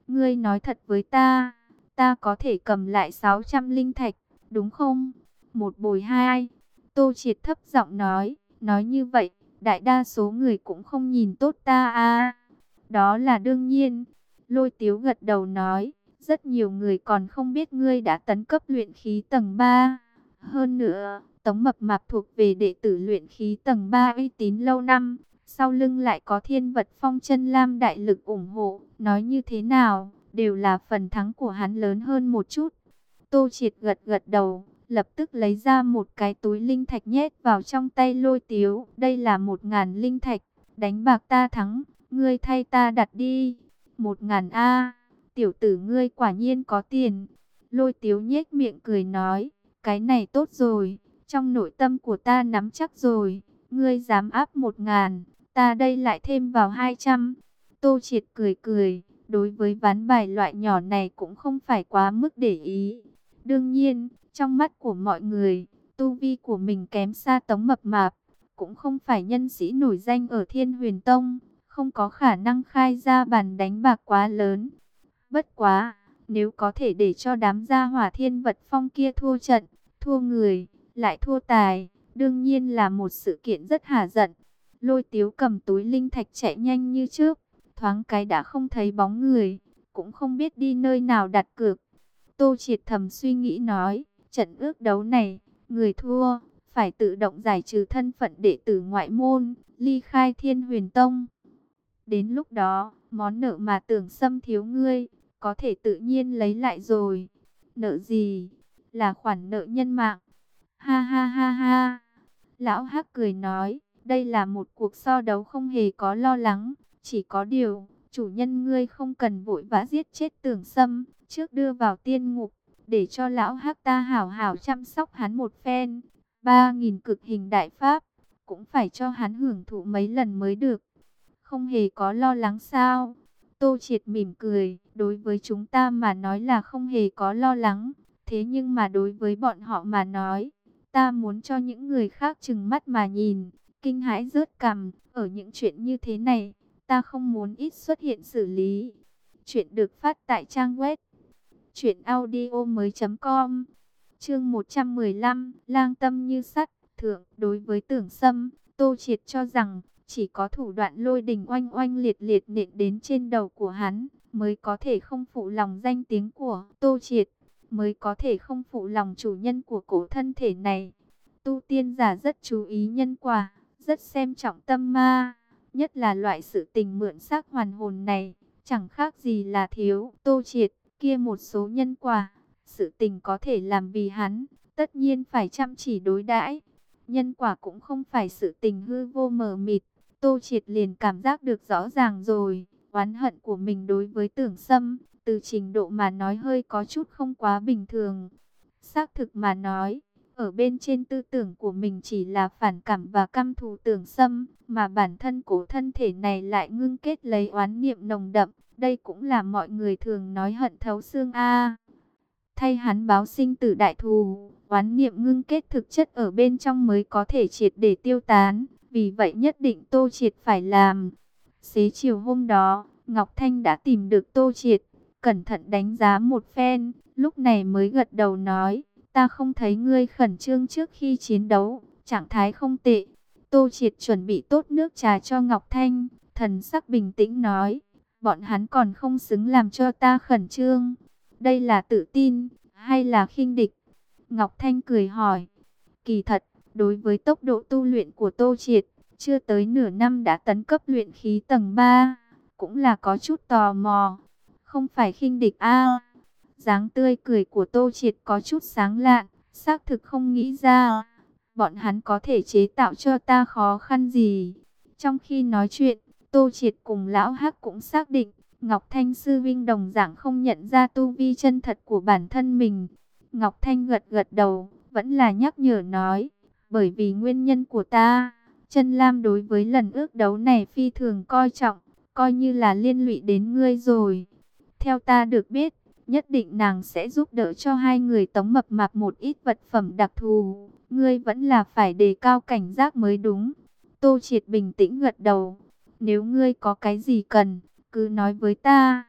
Ngươi nói thật với ta, ta có thể cầm lại sáu trăm linh thạch, đúng không? Một bồi hai. Tô Triệt thấp giọng nói, nói như vậy, đại đa số người cũng không nhìn tốt ta à. Đó là đương nhiên. Lôi Tiếu gật đầu nói, rất nhiều người còn không biết ngươi đã tấn cấp luyện khí tầng ba. Hơn nữa, Tống Mập Mạp thuộc về đệ tử luyện khí tầng ba uy tín lâu năm. Sau lưng lại có Thiên Vật Phong Chân Lam đại lực ủng hộ. Nói như thế nào, đều là phần thắng của hắn lớn hơn một chút. Tô Triệt gật gật đầu, lập tức lấy ra một cái túi linh thạch nhét vào trong tay Lôi Tiếu. Đây là một ngàn linh thạch, đánh bạc ta thắng, ngươi thay ta đặt đi. Một ngàn A, tiểu tử ngươi quả nhiên có tiền. Lôi Tiếu nhếch miệng cười nói, cái này tốt rồi, trong nội tâm của ta nắm chắc rồi. Ngươi dám áp một ngàn, ta đây lại thêm vào hai trăm. Tô Triệt cười cười, đối với ván bài loại nhỏ này cũng không phải quá mức để ý. Đương nhiên, trong mắt của mọi người, tu vi của mình kém xa Tống Mập Mạp, cũng không phải nhân sĩ nổi danh ở Thiên Huyền Tông, không có khả năng khai ra bàn đánh bạc quá lớn. Bất quá, nếu có thể để cho đám gia hỏa Thiên Vật Phong kia thua trận, thua người, lại thua tài, đương nhiên là một sự kiện rất hả giận. Lôi Tiếu cầm túi linh thạch chạy nhanh như trước, thoáng cái đã không thấy bóng người, cũng không biết đi nơi nào đặt cược. Tô Triệt thầm suy nghĩ nói, trận ước đấu này, người thua, phải tự động giải trừ thân phận đệ tử ngoại môn, ly khai Thiên Huyền Tông. Đến lúc đó, món nợ mà Tưởng Sâm thiếu ngươi, có thể tự nhiên lấy lại rồi. Nợ gì? Là khoản nợ nhân mạng. Ha ha ha ha. Lão Hắc cười nói, đây là một cuộc so đấu không hề có lo lắng. Chỉ có điều, chủ nhân ngươi không cần vội vã giết chết Tưởng Sâm, trước đưa vào tiên ngục, để cho lão Hắc ta hảo hảo chăm sóc hắn một phen. Ba nghìn cực hình đại pháp, cũng phải cho hắn hưởng thụ mấy lần mới được. Không hề có lo lắng sao? Tô Triệt mỉm cười, đối với chúng ta mà nói là không hề có lo lắng. Thế nhưng mà đối với bọn họ mà nói, ta muốn cho những người khác trừng mắt mà nhìn, kinh hãi rớt cằm. Ở những chuyện như thế này, ta không muốn ít xuất hiện xử lý. Chuyện được phát tại trang web truyện audio mới chấm com. Chương một trăm mười lăm, lang tâm như sắt. Thượng, đối với Tưởng Sâm, Tô Triệt cho rằng chỉ có thủ đoạn lôi đình oanh oanh liệt liệt nện đến trên đầu của hắn, mới có thể không phụ lòng danh tiếng của Tô Triệt, mới có thể không phụ lòng chủ nhân của cổ thân thể này. Tu tiên giả rất chú ý nhân quả, rất xem trọng tâm ma, nhất là loại sự tình mượn xác hoàn hồn này, chẳng khác gì là thiếu Tô Triệt kia một số nhân quả. Sự tình có thể làm vì hắn, tất nhiên phải chăm chỉ đối đãi. Nhân quả cũng không phải sự tình hư vô mờ mịt. Tô Triệt liền cảm giác được rõ ràng rồi, oán hận của mình đối với Tưởng Sâm, từ trình độ mà nói hơi có chút không quá bình thường. Xác thực mà nói, ở bên trên tư tưởng của mình chỉ là phản cảm và căm thù Tưởng Sâm, mà bản thân cổ thân thể này lại ngưng kết lấy oán niệm nồng đậm. Đây cũng là mọi người thường nói hận thấu xương a. Thay hắn báo sinh tử đại thù, oán niệm ngưng kết thực chất ở bên trong mới có thể triệt để tiêu tán. Vì vậy nhất định Tô Triệt phải làm. Xế chiều hôm đó, Ngọc Thanh đã tìm được Tô Triệt, cẩn thận đánh giá một phen, lúc này mới gật đầu nói, ta không thấy ngươi khẩn trương trước khi chiến đấu, trạng thái không tệ. Tô Triệt chuẩn bị tốt nước trà cho Ngọc Thanh, thần sắc bình tĩnh nói, bọn hắn còn không xứng làm cho ta khẩn trương. Đây là tự tin, hay là khinh địch? Ngọc Thanh cười hỏi. Kỳ thật, đối với tốc độ tu luyện của Tô Triệt, chưa tới nửa năm đã tấn cấp luyện khí tầng ba, cũng là có chút tò mò. Không phải khinh địch a. Dáng tươi cười của Tô Triệt có chút sáng lạn, xác thực không nghĩ ra bọn hắn có thể chế tạo cho ta khó khăn gì. Trong khi nói chuyện, Tô Triệt cùng Lão Hắc cũng xác định, Ngọc Thanh sư vinh đồng dạng không nhận ra tu vi chân thật của bản thân mình. Ngọc Thanh gật gật đầu, vẫn là nhắc nhở nói, bởi vì nguyên nhân của ta, Chân Lam đối với lần ước đấu này phi thường coi trọng, coi như là liên lụy đến ngươi rồi. Theo ta được biết, nhất định nàng sẽ giúp đỡ cho hai người Tống Mập Mạp một ít vật phẩm đặc thù, ngươi vẫn là phải đề cao cảnh giác mới đúng. Tô Triệt bình tĩnh gật đầu, nếu ngươi có cái gì cần, cứ nói với ta.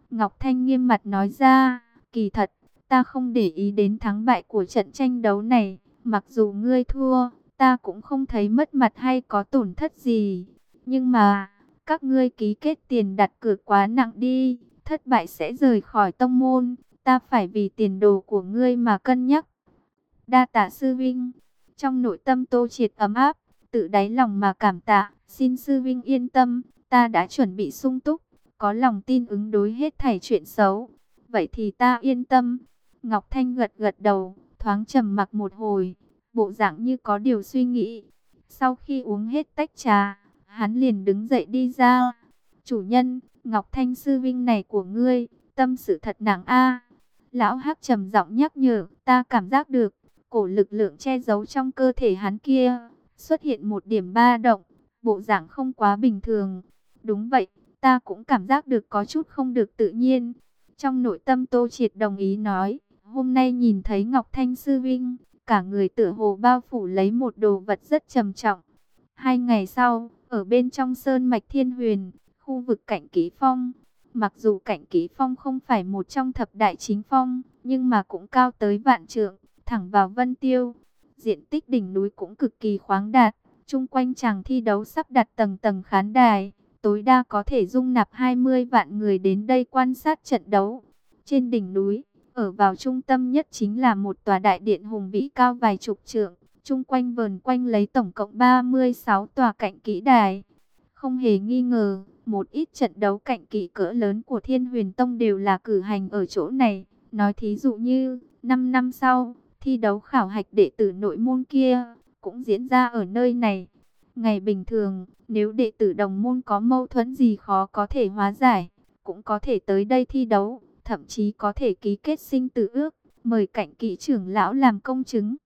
Ngọc Thanh nghiêm mặt nói ra, kỳ thật, ta không để ý đến thắng bại của trận tranh đấu này. Mặc dù ngươi thua, ta cũng không thấy mất mặt hay có tổn thất gì. Nhưng mà, các ngươi ký kết tiền đặt cược quá nặng đi, thất bại sẽ rời khỏi tông môn. Ta phải vì tiền đồ của ngươi mà cân nhắc. Đa tạ sư vinh. Trong nội tâm Tô Triệt ấm áp, tự đáy lòng mà cảm tạ. Xin sư vinh yên tâm, ta đã chuẩn bị sung túc, có lòng tin ứng đối hết thảy chuyện xấu. Vậy thì ta yên tâm. Ngọc Thanh gật gật đầu, thoáng trầm mặc một hồi, bộ dạng như có điều suy nghĩ. Sau khi uống hết tách trà, hắn liền đứng dậy đi ra. Chủ nhân, Ngọc Thanh sư vinh này của ngươi, tâm sự thật nặng a. Lão Hắc trầm giọng nhắc nhở, ta cảm giác được, cổ lực lượng che giấu trong cơ thể hắn kia, xuất hiện một điểm ba động, bộ dạng không quá bình thường. Đúng vậy, ta cũng cảm giác được có chút không được tự nhiên. Trong nội tâm Tô Triệt đồng ý nói, hôm nay nhìn thấy Ngọc Thanh sư vinh, cả người tựa hồ bao phủ lấy một đồ vật rất trầm trọng. Hai ngày sau, ở bên trong sơn mạch Thiên Huyền, khu vực Cạnh Kỷ Phong, mặc dù Cạnh Kỷ Phong không phải một trong thập đại chính phong, nhưng mà cũng cao tới vạn trượng, thẳng vào Vân Tiêu. Diện tích đỉnh núi cũng cực kỳ khoáng đạt, chung quanh tràng thi đấu sắp đặt tầng tầng khán đài, tối đa có thể dung nạp hai mươi vạn người đến đây quan sát trận đấu. Trên đỉnh núi, ở vào trung tâm nhất chính là một tòa đại điện hùng vĩ cao vài chục trượng, chung quanh vờn quanh lấy tổng cộng ba mươi sáu tòa cạnh kỹ đài. Không hề nghi ngờ, một ít trận đấu cạnh kỹ cỡ lớn của Thiên Huyền Tông đều là cử hành ở chỗ này. Nói thí dụ như, năm năm sau, thi đấu khảo hạch đệ tử nội môn kia, cũng diễn ra ở nơi này. Ngày bình thường, nếu đệ tử đồng môn có mâu thuẫn gì khó có thể hóa giải, cũng có thể tới đây thi đấu, thậm chí có thể ký kết sinh tử ước, mời Cạnh Kỵ trưởng lão làm công chứng.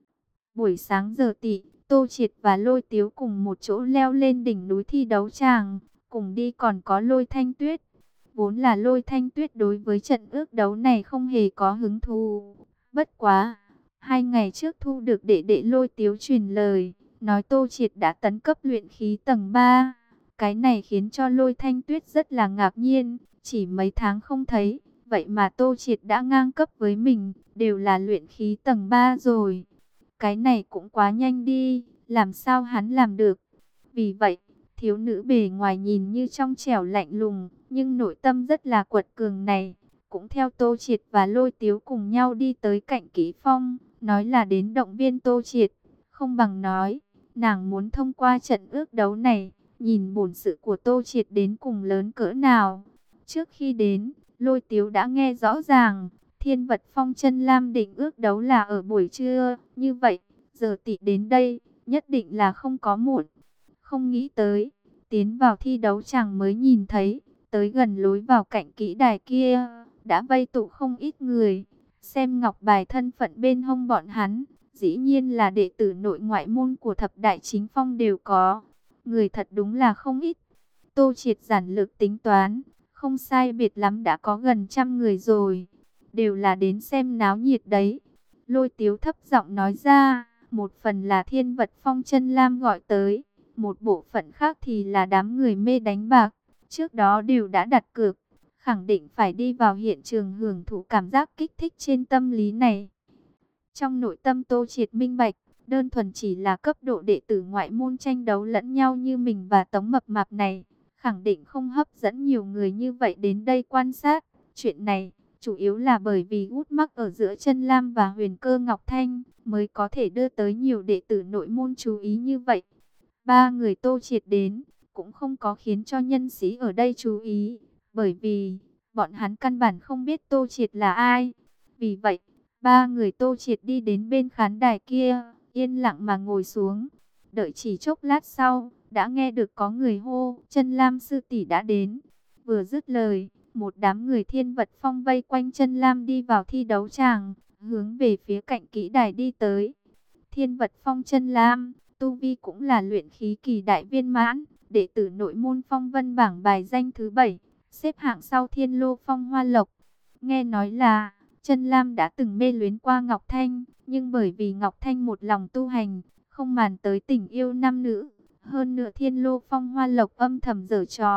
Buổi sáng giờ tỵ, Tô Triệt và Lôi Tiếu cùng một chỗ leo lên đỉnh núi thi đấu tràng, cùng đi còn có Lôi Thanh Tuyết. Vốn là Lôi Thanh Tuyết đối với trận ước đấu này không hề có hứng thú. Bất quá, hai ngày trước thu được đệ đệ Lôi Tiếu truyền lời, nói Tô Triệt đã tấn cấp luyện khí tầng ba. Cái này khiến cho Lôi Thanh Tuyết rất là ngạc nhiên, chỉ mấy tháng không thấy, vậy mà Tô Triệt đã ngang cấp với mình, đều là luyện khí tầng ba rồi. Cái này cũng quá nhanh đi, làm sao hắn làm được? Vì vậy, thiếu nữ bề ngoài nhìn như trong trẻo lạnh lùng, nhưng nội tâm rất là quật cường này, cũng theo Tô Triệt và Lôi Tiếu cùng nhau đi tới Cạnh Kỷ Phong, nói là đến động viên Tô Triệt, không bằng nói, nàng muốn thông qua trận ước đấu này, nhìn bổn sự của Tô Triệt đến cùng lớn cỡ nào. Trước khi đến, Lôi Tiếu đã nghe rõ ràng, Thiên Vật Phong Chân Lam định ước đấu là ở buổi trưa, như vậy, giờ tỵ đến đây, nhất định là không có muộn. Không nghĩ tới, tiến vào thi đấu chàng mới nhìn thấy, tới gần lối vào Cạnh Kỹ đài kia, đã vây tụ không ít người, xem ngọc bài thân phận bên hông bọn hắn, dĩ nhiên là đệ tử nội ngoại môn của thập đại chính phong đều có, người thật đúng là không ít. Tô Triệt giản lược tính toán, không sai biệt lắm đã có gần trăm người rồi, đều là đến xem náo nhiệt đấy. Lôi Tiếu thấp giọng nói ra, một phần là Thiên Vật Phong Chân Lam gọi tới, một bộ phận khác thì là đám người mê đánh bạc, trước đó đều đã đặt cược, khẳng định phải đi vào hiện trường hưởng thụ cảm giác kích thích trên tâm lý này. Trong nội tâm Tô Triệt minh bạch, đơn thuần chỉ là cấp độ đệ tử ngoại môn tranh đấu lẫn nhau như mình và Tống Mập Mạp này, khẳng định không hấp dẫn nhiều người như vậy đến đây quan sát. Chuyện này, chủ yếu là bởi vì gút mắc ở giữa Chân Lam và Huyền Cơ Ngọc Thanh, mới có thể đưa tới nhiều đệ tử nội môn chú ý như vậy. Ba người Tô Triệt đến, cũng không có khiến cho nhân sĩ ở đây chú ý, bởi vì, bọn hắn căn bản không biết Tô Triệt là ai. Vì vậy, ba người Tô Triệt đi đến bên khán đài kia, yên lặng mà ngồi xuống. Đợi chỉ chốc lát sau, đã nghe được có người hô, Chân Lam sư tỷ đã đến. Vừa dứt lời, một đám người Thiên Vật Phong vây quanh Chân Lam đi vào thi đấu tràng, hướng về phía Cạnh Kỹ đài đi tới. Thiên Vật Phong Chân Lam, tu vi cũng là luyện khí kỳ đại viên mãn, đệ tử nội môn Phong Vân bảng bài danh thứ bảy, xếp hạng sau Thiên Lô Phong Hoa Lộc. Nghe nói là Chân Lam đã từng mê luyến qua Ngọc Thanh, nhưng bởi vì Ngọc Thanh một lòng tu hành, không màng tới tình yêu nam nữ, hơn nữa Thiên Lô Phong Hoa Lộc âm thầm giở trò, khiến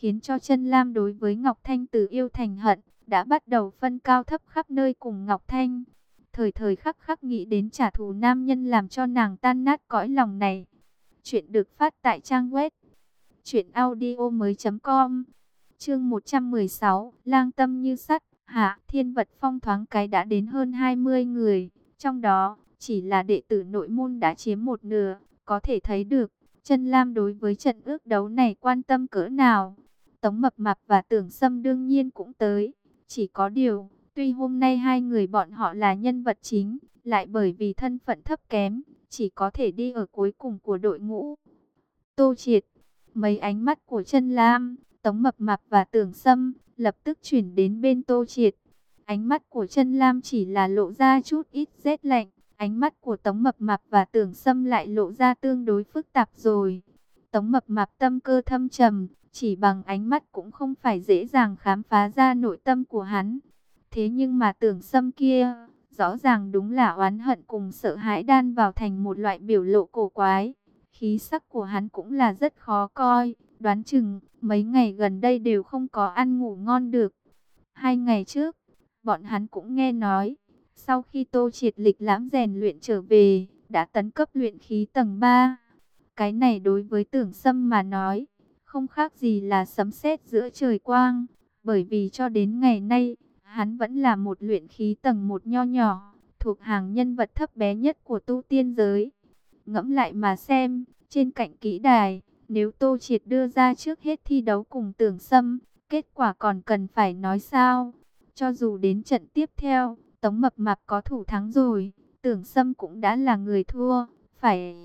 khiến cho Chân Lam đối với Ngọc Thanh từ yêu thành hận, đã bắt đầu phân cao thấp khắp nơi cùng Ngọc Thanh. Thời thời khắc khắc nghĩ đến trả thù nam nhân làm cho nàng tan nát cõi lòng này. Chuyện được phát tại trang web truyện audio mới chấm com. Chương một trăm mười sáu, lang tâm như sắt. Hạ Thiên Vật Phong thoáng cái đã đến hơn hai mươi người, trong đó chỉ là đệ tử nội môn đã chiếm một nửa, có thể thấy được Chân Lam đối với trận ước đấu này quan tâm cỡ nào. Tống Mập Mạp và Tưởng Sâm đương nhiên cũng tới, chỉ có điều, tuy hôm nay hai người bọn họ là nhân vật chính, lại bởi vì thân phận thấp kém, chỉ có thể đi ở cuối cùng của đội ngũ. Tô Triệt, mấy ánh mắt của Chân Lam, Tống Mập Mạp và Tưởng Sâm lập tức chuyển đến bên Tô Triệt. Ánh mắt của Chân Lam chỉ là lộ ra chút ít rét lạnh, ánh mắt của Tống Mập Mạp và Tưởng Sâm lại lộ ra tương đối phức tạp rồi. Tống Mập Mạp tâm cơ thâm trầm, chỉ bằng ánh mắt cũng không phải dễ dàng khám phá ra nội tâm của hắn. Thế nhưng mà Tưởng Sâm kia, rõ ràng đúng là oán hận cùng sợ hãi đan vào thành một loại biểu lộ cổ quái. Khí sắc của hắn cũng là rất khó coi, đoán chừng mấy ngày gần đây đều không có ăn ngủ ngon được. Hai ngày trước, bọn hắn cũng nghe nói, sau khi Tô Triệt lịch lãm rèn luyện trở về, đã tấn cấp luyện khí tầng ba. Cái này đối với Tưởng Sâm mà nói, không khác gì là sấm sét giữa trời quang, bởi vì cho đến ngày nay, hắn vẫn là một luyện khí tầng một nho nhỏ, thuộc hàng nhân vật thấp bé nhất của tu tiên giới. Ngẫm lại mà xem, trên cạnh kỹ đài, nếu Tô Triệt đưa ra trước hết thi đấu cùng Tưởng Sâm, kết quả còn cần phải nói sao? Cho dù đến trận tiếp theo, Tống Mập Mạp có thủ thắng rồi, Tưởng Sâm cũng đã là người thua, phải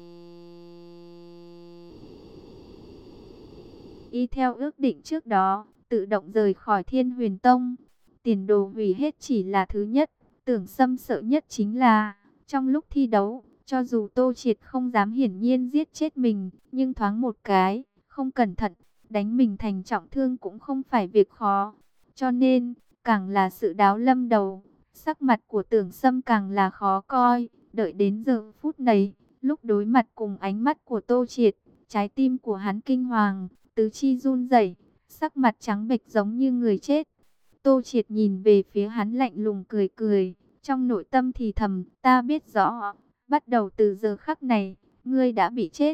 y theo ước định trước đó, tự động rời khỏi Thiên Huyền Tông. Tiền đồ hủy hết chỉ là thứ nhất, Tưởng Sâm sợ nhất chính là, trong lúc thi đấu, cho dù Tô Triệt không dám hiển nhiên giết chết mình, nhưng thoáng một cái, không cẩn thận, đánh mình thành trọng thương cũng không phải việc khó. Cho nên, càng là sự đáo lâm đầu, sắc mặt của Tưởng Sâm càng là khó coi. Đợi đến giờ phút này, lúc đối mặt cùng ánh mắt của Tô Triệt, trái tim của hắn kinh hoàng, tứ chi run rẩy, sắc mặt trắng bệch giống như người chết. Tô Triệt nhìn về phía hắn lạnh lùng cười cười, trong nội tâm thì thầm, ta biết rõ, bắt đầu từ giờ khắc này, ngươi đã bị chết.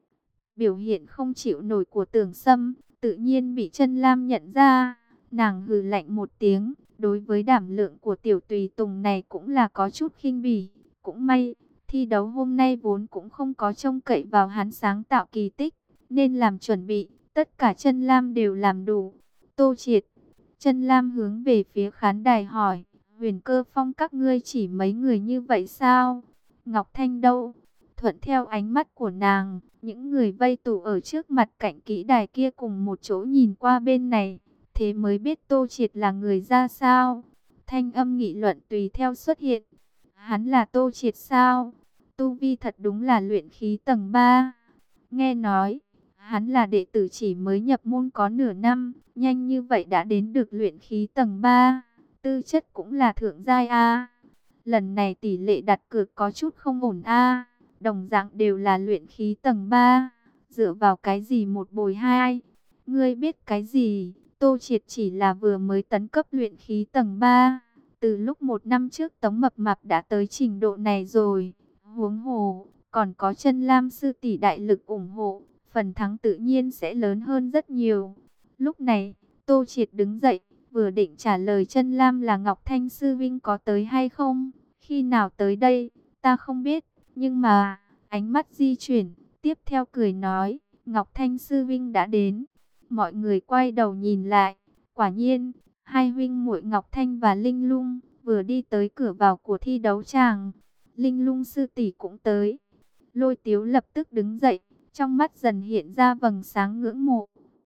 Biểu hiện không chịu nổi của Tưởng Sâm, tự nhiên bị Chân Lam nhận ra, nàng hừ lạnh một tiếng, đối với đảm lượng của tiểu tùy tùng này cũng là có chút khinh bỉ. Cũng may, thi đấu hôm nay vốn cũng không có trông cậy vào hắn sáng tạo kỳ tích, nên làm chuẩn bị, tất cả Chân Lam đều làm đủ. Tô Triệt, Chân Lam hướng về phía khán đài hỏi, Huyền Cơ Phong các ngươi chỉ mấy người như vậy sao? Ngọc Thanh đâu? Thuận theo ánh mắt của nàng, những người vây tụ ở trước mặt cạnh kỹ đài kia cùng một chỗ nhìn qua bên này, thế mới biết Tô Triệt là người ra sao. Thanh âm nghị luận tùy theo xuất hiện. Hắn là Tô Triệt sao? Tu vi thật đúng là luyện khí tầng ba. Nghe nói, hắn là đệ tử chỉ mới nhập môn có nửa năm, nhanh như vậy đã đến được luyện khí tầng ba. Tư chất cũng là thượng giai a. Lần này tỷ lệ đặt cược có chút không ổn a. Đồng dạng đều là luyện khí tầng ba, dựa vào cái gì một bồi hai? Ngươi biết cái gì? Tô Triệt chỉ là vừa mới tấn cấp luyện khí tầng ba. Từ lúc một năm trước Tống Mập Mạp đã tới trình độ này rồi. Huống hồ, còn có Chân Lam sư tỷ đại lực ủng hộ, phần thắng tự nhiên sẽ lớn hơn rất nhiều. Lúc này, Tô Triệt đứng dậy, vừa định trả lời Chân Lam là Ngọc Thanh sư vinh có tới hay không? Khi nào tới đây, ta không biết, nhưng mà, ánh mắt di chuyển, tiếp theo cười nói, Ngọc Thanh sư vinh đã đến. Mọi người quay đầu nhìn lại, quả nhiên, hai huynh muội Ngọc Thanh và Linh Lung vừa đi tới cửa vào của thi đấu tràng. Linh Lung sư tỷ cũng tới. Lôi Tiếu lập tức đứng dậy, trong mắt dần hiện ra vầng sáng ngưỡng mộ.